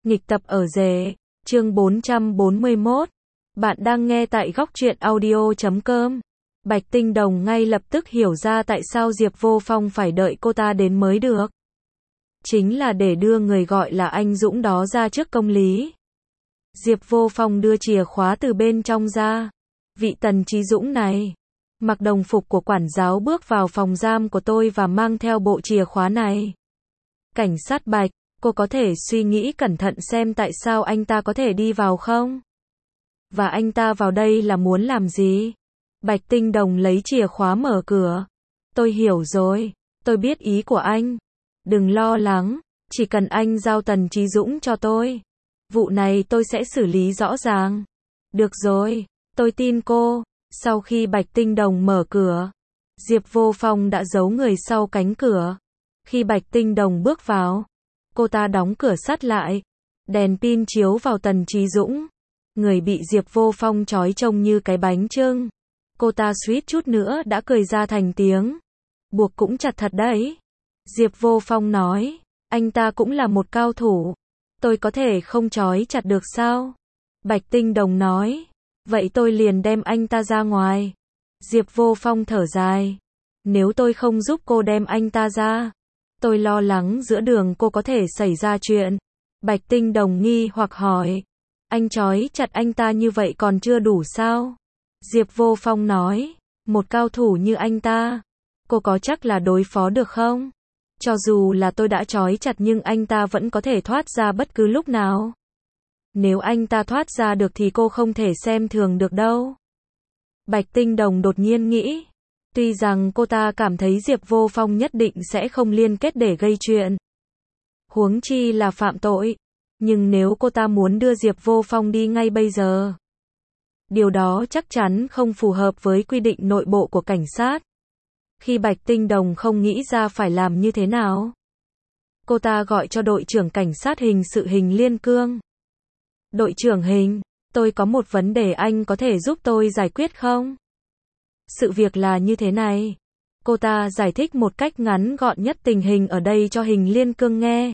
Nghịch tập ở rể, chương 441. Bạn đang nghe tại góc truyện audio.com. Bạch Tinh Đồng ngay lập tức hiểu ra tại sao Diệp Vô Phong phải đợi cô ta đến mới được. Chính là để đưa người gọi là anh Dũng đó ra trước công lý. Diệp Vô Phong đưa chìa khóa từ bên trong ra. Vị Tần Chí Dũng này, mặc đồng phục của quản giáo bước vào phòng giam của tôi và mang theo bộ chìa khóa này. Cảnh sát Bạch, cô có thể suy nghĩ cẩn thận xem tại sao anh ta có thể đi vào không? Và anh ta vào đây là muốn làm gì? Bạch Tinh Đồng lấy chìa khóa mở cửa. Tôi hiểu rồi, tôi biết ý của anh. Đừng lo lắng, chỉ cần anh giao Tần Chí Dũng cho tôi. Vụ này tôi sẽ xử lý rõ ràng. Được rồi, tôi tin cô. Sau khi Bạch Tinh Đồng mở cửa, Diệp Vô Phong đã giấu người sau cánh cửa. Khi Bạch Tinh Đồng bước vào, cô ta đóng cửa sắt lại. Đèn pin chiếu vào Tần Chí Dũng. Người bị Diệp Vô Phong trói trông như cái bánh chưng. Cô ta suýt chút nữa đã cười ra thành tiếng. Buộc cũng chặt thật đấy. Diệp Vô Phong nói, anh ta cũng là một cao thủ. Tôi có thể không trói chặt được sao? Bạch Tinh Đồng nói, vậy tôi liền đem anh ta ra ngoài. Diệp Vô Phong thở dài. Nếu tôi không giúp cô đem anh ta ra, tôi lo lắng giữa đường cô có thể xảy ra chuyện. Bạch Tinh Đồng nghi hoặc hỏi, anh trói chặt anh ta như vậy còn chưa đủ sao? Diệp Vô Phong nói, một cao thủ như anh ta, cô có chắc là đối phó được không? Cho dù là tôi đã trói chặt nhưng anh ta vẫn có thể thoát ra bất cứ lúc nào. Nếu anh ta thoát ra được thì cô không thể xem thường được đâu. Bạch Tinh Đồng đột nhiên nghĩ. Tuy rằng cô ta cảm thấy Diệp Vô Phong nhất định sẽ không liên kết để gây chuyện. Huống chi là phạm tội. Nhưng nếu cô ta muốn đưa Diệp Vô Phong đi ngay bây giờ, điều đó chắc chắn không phù hợp với quy định nội bộ của cảnh sát. Khi Bạch Tinh Đồng không nghĩ ra phải làm như thế nào, cô ta gọi cho đội trưởng cảnh sát hình sự Hình Liên Cương. Đội trưởng Hình, tôi có một vấn đề anh có thể giúp tôi giải quyết không? Sự việc là như thế này. Cô ta giải thích một cách ngắn gọn nhất tình hình ở đây cho Hình Liên Cương nghe.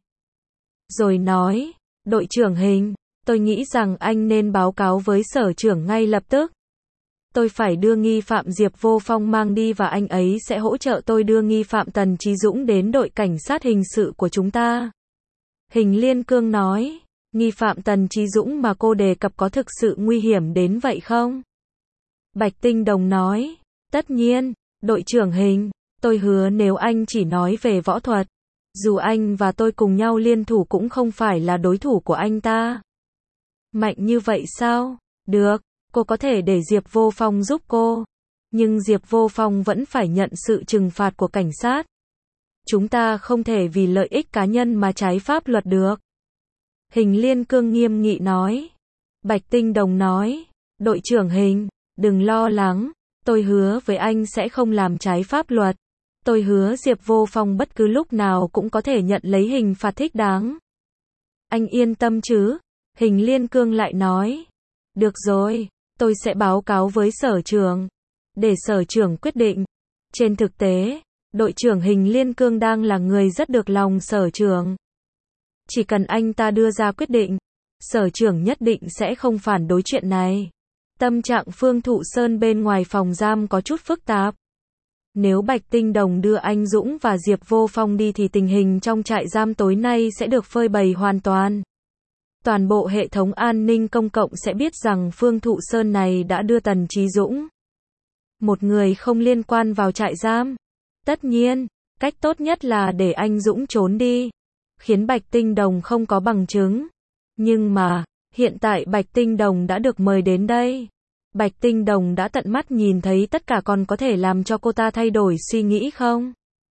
Rồi nói, đội trưởng Hình, tôi nghĩ rằng anh nên báo cáo với sở trưởng ngay lập tức. Tôi phải đưa nghi phạm Diệp Vô Phong mang đi và anh ấy sẽ hỗ trợ tôi đưa nghi phạm Tần Chí Dũng đến đội cảnh sát hình sự của chúng ta. Hình Liên Cương nói, nghi phạm Tần Chí Dũng mà cô đề cập có thực sự nguy hiểm đến vậy không? Bạch Tinh Đồng nói, tất nhiên, đội trưởng Hình, tôi hứa nếu anh chỉ nói về võ thuật, dù anh và tôi cùng nhau liên thủ cũng không phải là đối thủ của anh ta. Mạnh như vậy sao? Được, cô có thể để Diệp Vô Phong giúp cô. Nhưng Diệp Vô Phong vẫn phải nhận sự trừng phạt của cảnh sát. Chúng ta không thể vì lợi ích cá nhân mà trái pháp luật được. Hình Liên Cương nghiêm nghị nói. Bạch Tinh Đồng nói, đội trưởng Hình, đừng lo lắng, tôi hứa với anh sẽ không làm trái pháp luật. Tôi hứa Diệp Vô Phong bất cứ lúc nào cũng có thể nhận lấy hình phạt thích đáng. Anh yên tâm chứ? Hình Liên Cương lại nói. Được rồi, tôi sẽ báo cáo với sở trưởng, để sở trưởng quyết định. Trên thực tế, đội trưởng Hình Liên Cương đang là người rất được lòng sở trưởng. Chỉ cần anh ta đưa ra quyết định, sở trưởng nhất định sẽ không phản đối chuyện này. Tâm trạng Phương Thụ Sơn bên ngoài phòng giam có chút phức tạp. Nếu Bạch Tinh Đồng đưa anh Dũng và Diệp Vô Phong đi thì tình hình trong trại giam tối nay sẽ được phơi bày hoàn toàn. Toàn bộ hệ thống an ninh công cộng sẽ biết rằng Phương Thụ Sơn này đã đưa Tần Chí Dũng, một người không liên quan vào trại giam. Tất nhiên, cách tốt nhất là để anh Dũng trốn đi, khiến Bạch Tinh Đồng không có bằng chứng. Nhưng mà, hiện tại Bạch Tinh Đồng đã được mời đến đây. Bạch Tinh Đồng đã tận mắt nhìn thấy tất cả, còn có thể làm cho cô ta thay đổi suy nghĩ không?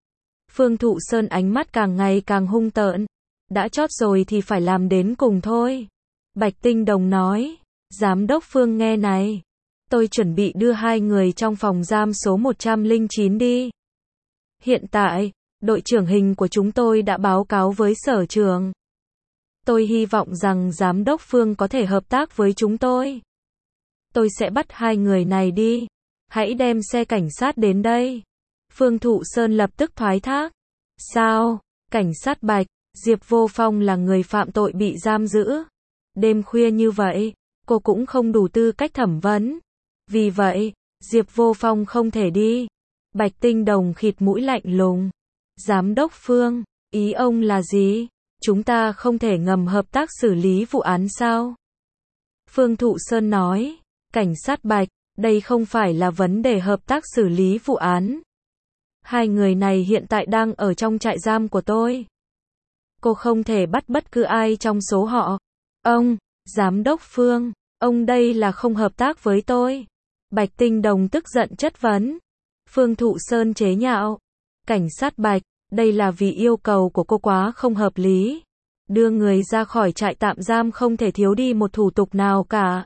Phương Thụ Sơn ánh mắt càng ngày càng hung tợn. Đã chót rồi thì phải làm đến cùng thôi. Bạch Tinh Đồng nói, giám đốc Phương nghe này. Tôi chuẩn bị đưa hai người trong phòng giam số 109 đi. Hiện tại, đội trưởng Hình của chúng tôi đã báo cáo với sở trưởng. Tôi hy vọng rằng giám đốc Phương có thể hợp tác với chúng tôi. Tôi sẽ bắt hai người này đi. Hãy đem xe cảnh sát đến đây. Phương Thụ Sơn lập tức thoái thác. Sao? Cảnh sát Bạch, Diệp Vô Phong là người phạm tội bị giam giữ. Đêm khuya như vậy, cô cũng không đủ tư cách thẩm vấn. Vì vậy, Diệp Vô Phong không thể đi. Bạch Tinh Đồng khịt mũi lạnh lùng. Giám đốc Phương, ý ông là gì? Chúng ta không thể ngầm hợp tác xử lý vụ án sao? Phương Thụ Sơn nói, cảnh sát Bạch, đây không phải là vấn đề hợp tác xử lý vụ án. Hai người này hiện tại đang ở trong trại giam của tôi. Cô không thể bắt bất cứ ai trong số họ. Ông, giám đốc Phương, ông đây là không hợp tác với tôi. Bạch Tinh Đồng tức giận chất vấn. Phương Thụ Sơn chế nhạo. Cảnh sát Bạch, đây là vì yêu cầu của cô quá không hợp lý. Đưa người ra khỏi trại tạm giam không thể thiếu đi một thủ tục nào cả.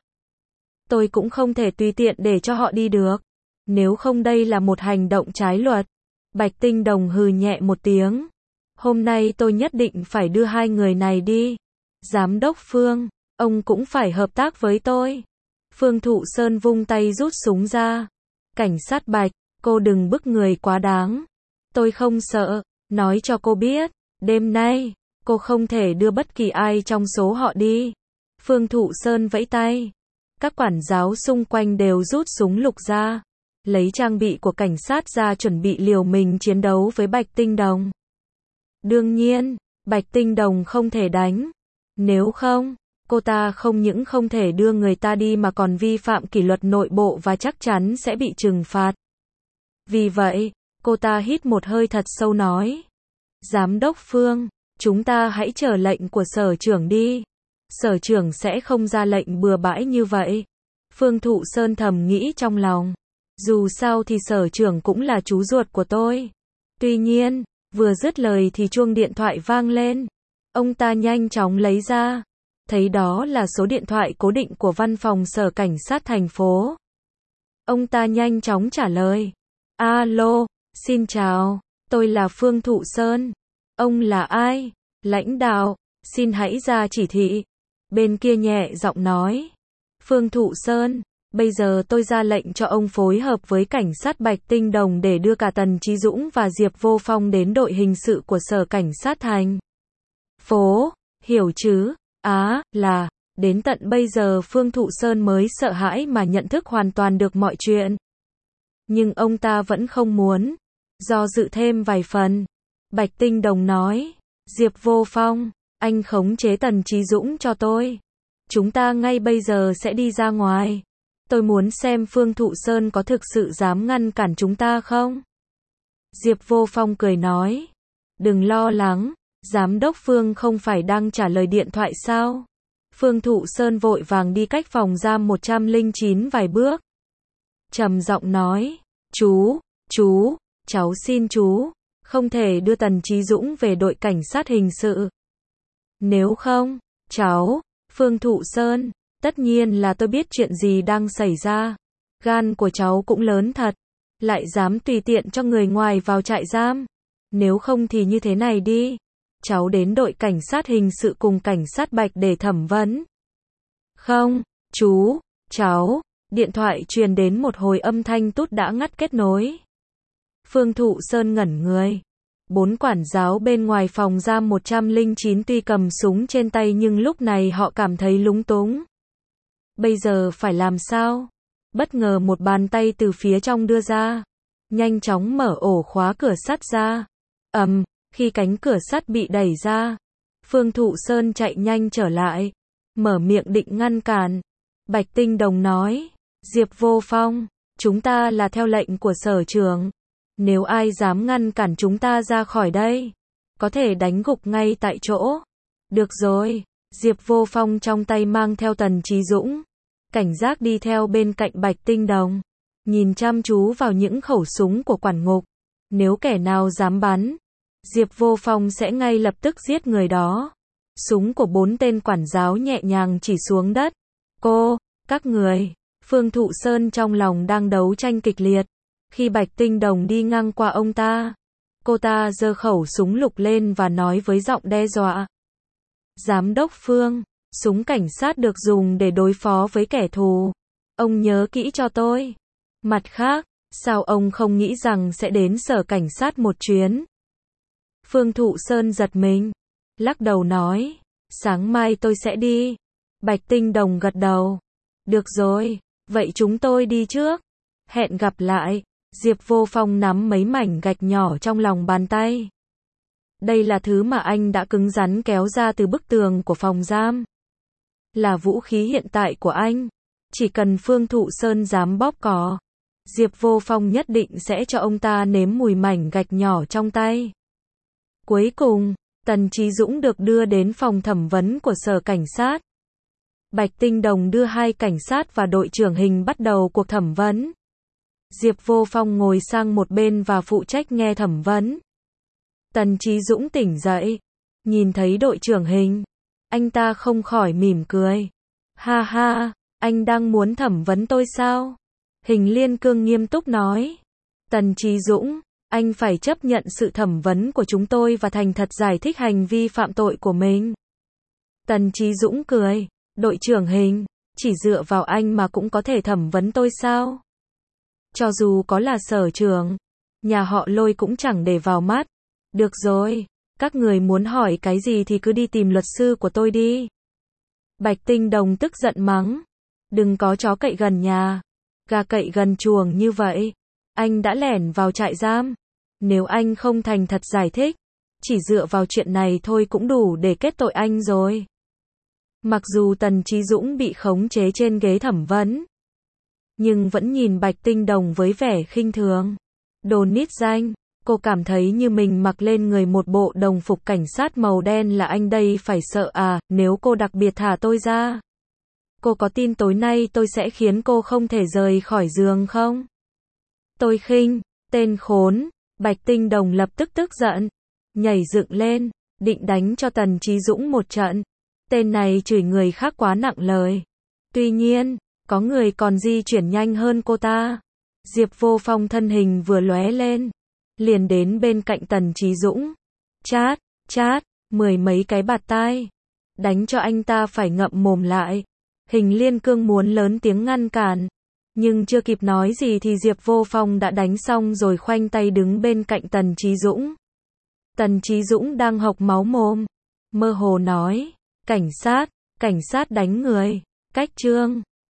Tôi cũng không thể tùy tiện để cho họ đi được. Nếu không đây là một hành động trái luật. Bạch Tinh Đồng hừ nhẹ một tiếng. Hôm nay tôi nhất định phải đưa hai người này đi. Giám đốc Phương, ông cũng phải hợp tác với tôi. Phương Thụ Sơn vung tay rút súng ra. Cảnh sát Bạch, cô đừng bức người quá đáng. Tôi không sợ, nói cho cô biết, đêm nay, cô không thể đưa bất kỳ ai trong số họ đi. Phương Thụ Sơn vẫy tay. Các quản giáo xung quanh đều rút súng lục ra. Lấy trang bị của cảnh sát ra chuẩn bị liều mình chiến đấu với Bạch Tinh Đồng. Đương nhiên, Bạch Tinh Đồng không thể đánh. Nếu không, cô ta không những không thể đưa người ta đi mà còn vi phạm kỷ luật nội bộ và chắc chắn sẽ bị trừng phạt. Vì vậy, cô ta hít một hơi thật sâu nói. Giám đốc Phương, chúng ta hãy chờ lệnh của sở trưởng đi. Sở trưởng sẽ không ra lệnh bừa bãi như vậy. Phương Thụ Sơn thầm nghĩ trong lòng. Dù sao thì sở trưởng cũng là chú ruột của tôi. Tuy nhiên, vừa dứt lời thì chuông điện thoại vang lên. Ông ta nhanh chóng lấy ra. Thấy đó là số điện thoại cố định của văn phòng sở cảnh sát thành phố. Ông ta nhanh chóng trả lời. Alo, xin chào, tôi là Phương Thụ Sơn. Ông là ai? Lãnh đạo, xin hãy ra chỉ thị. Bên kia nhẹ giọng nói. Phương Thụ Sơn, bây giờ tôi ra lệnh cho ông phối hợp với cảnh sát Bạch Tinh Đồng để đưa cả Tần Chí Dũng và Diệp Vô Phong đến đội hình sự của sở cảnh sát thành phố. Hiểu chứ? Là, đến tận bây giờ Phương Thụ Sơn mới sợ hãi mà nhận thức hoàn toàn được mọi chuyện. Nhưng ông ta vẫn không muốn do dự thêm vài phần. Bạch Tinh Đồng nói, Diệp Vô Phong, anh khống chế Tần Chí Dũng cho tôi. Chúng ta ngay bây giờ sẽ đi ra ngoài. Tôi muốn xem Phương Thụ Sơn có thực sự dám ngăn cản chúng ta không? Diệp Vô Phong cười nói, đừng lo lắng, giám đốc Phương không phải đang trả lời điện thoại sao? Phương Thụ Sơn vội vàng đi cách phòng giam 109 vài bước. Trầm giọng nói, chú, cháu xin chú, không thể đưa Tần Chí Dũng về đội cảnh sát hình sự. Nếu không, cháu, Phương Thụ Sơn, tất nhiên là tôi biết chuyện gì đang xảy ra. Gan của cháu cũng lớn thật, lại dám tùy tiện cho người ngoài vào trại giam. Nếu không thì như thế này đi, cháu đến đội cảnh sát hình sự cùng cảnh sát Bạch để thẩm vấn. Không, chú, cháu, điện thoại truyền đến một hồi âm thanh tút đã ngắt kết nối. Phương Thụ Sơn ngẩn người. 4 quản giáo bên ngoài phòng giam 109 tuy cầm súng trên tay nhưng lúc này họ cảm thấy lúng túng. Bây giờ phải làm sao? Bất ngờ một bàn tay từ phía trong đưa ra. Nhanh chóng mở ổ khóa cửa sắt ra. Khi cánh cửa sắt bị đẩy ra, Phương Thụ Sơn chạy nhanh trở lại. Mở miệng định ngăn cản. Bạch Tinh Đồng nói, Diệp Vô Phong, chúng ta là theo lệnh của sở trưởng. Nếu ai dám ngăn cản chúng ta ra khỏi đây, có thể đánh gục ngay tại chỗ. Được rồi, Diệp Vô Phong trong tay mang theo Tần Chí Dũng. Cảnh giác đi theo bên cạnh Bạch Tinh Đồng. Nhìn chăm chú vào những khẩu súng của quản ngục. Nếu kẻ nào dám bắn, Diệp Vô Phong sẽ ngay lập tức giết người đó. Súng của 4 tên quản giáo nhẹ nhàng chỉ xuống đất. Các người, Phương Thụ Sơn trong lòng đang đấu tranh kịch liệt. Khi Bạch Tinh Đồng đi ngang qua ông ta, cô ta giơ khẩu súng lục lên và nói với giọng đe dọa. Giám đốc Phương, súng cảnh sát được dùng để đối phó với kẻ thù. Ông nhớ kỹ cho tôi. Mặt khác, sao ông không nghĩ rằng sẽ đến sở cảnh sát một chuyến? Phương Thụ Sơn giật mình. lắc đầu nói, sáng mai tôi sẽ đi. Bạch Tinh Đồng gật đầu. Được rồi, vậy chúng tôi đi trước. Hẹn gặp lại. Diệp Vô Phong nắm mấy mảnh gạch nhỏ trong lòng bàn tay. Đây là thứ mà anh đã cứng rắn kéo ra từ bức tường của phòng giam. Là vũ khí hiện tại của anh. Chỉ cần Phương Thụ Sơn dám bóp cò, Diệp Vô Phong nhất định sẽ cho ông ta nếm mùi mảnh gạch nhỏ trong tay. Cuối cùng, Tần Chí Dũng được đưa đến phòng thẩm vấn của sở cảnh sát. Bạch Tinh Đồng đưa hai cảnh sát và đội trưởng Hình bắt đầu cuộc thẩm vấn. Diệp Vô Phong ngồi sang một bên và phụ trách nghe thẩm vấn. Tần Chí Dũng tỉnh dậy, nhìn thấy đội trưởng Hình, anh ta không khỏi mỉm cười. Ha ha, anh đang muốn thẩm vấn tôi sao? Hình Liên Cương nghiêm túc nói. Tần Chí Dũng, anh phải chấp nhận sự thẩm vấn của chúng tôi và thành thật giải thích hành vi phạm tội của mình. Tần Chí Dũng cười. Đội trưởng Hình, chỉ dựa vào anh mà cũng có thể thẩm vấn tôi sao? Cho dù có là sở trưởng, nhà họ Lôi cũng chẳng để vào mắt. Được rồi, các người muốn hỏi cái gì thì cứ đi tìm luật sư của tôi đi. Bạch Tinh Đồng tức giận mắng. Đừng có chó cậy gần nhà, gà cậy gần chuồng như vậy. Anh đã lẻn vào trại giam. Nếu anh không thành thật giải thích, chỉ dựa vào chuyện này thôi cũng đủ để kết tội anh rồi. Mặc dù Tần Chí Dũng bị khống chế trên ghế thẩm vấn, nhưng vẫn nhìn Bạch Tinh Đồng với vẻ khinh thường. Đồ nít danh, cô cảm thấy như mình mặc lên người một bộ đồng phục cảnh sát màu đen là anh đây phải sợ à, nếu cô đặc biệt thả tôi ra. Cô có tin tối nay tôi sẽ khiến cô không thể rời khỏi giường không? Tôi khinh, tên khốn. Bạch Tinh Đồng lập tức tức giận, nhảy dựng lên, định đánh cho Tần Chí Dũng một trận. Tên này chửi người khác quá nặng lời. Tuy nhiên, có người còn di chuyển nhanh hơn cô ta. Diệp Vô Phong thân hình vừa lóe lên, liền đến bên cạnh Tần Chí Dũng. Chát, chát, mười mấy cái bạt tai. Đánh cho anh ta phải ngậm mồm lại. Hình Liên Cương muốn lớn tiếng ngăn cản, nhưng chưa kịp nói gì thì Diệp Vô Phong đã đánh xong rồi khoanh tay đứng bên cạnh Tần Chí Dũng. Tần Chí Dũng đang hộc máu mồm, mơ hồ nói, cảnh sát đánh người, cách trương.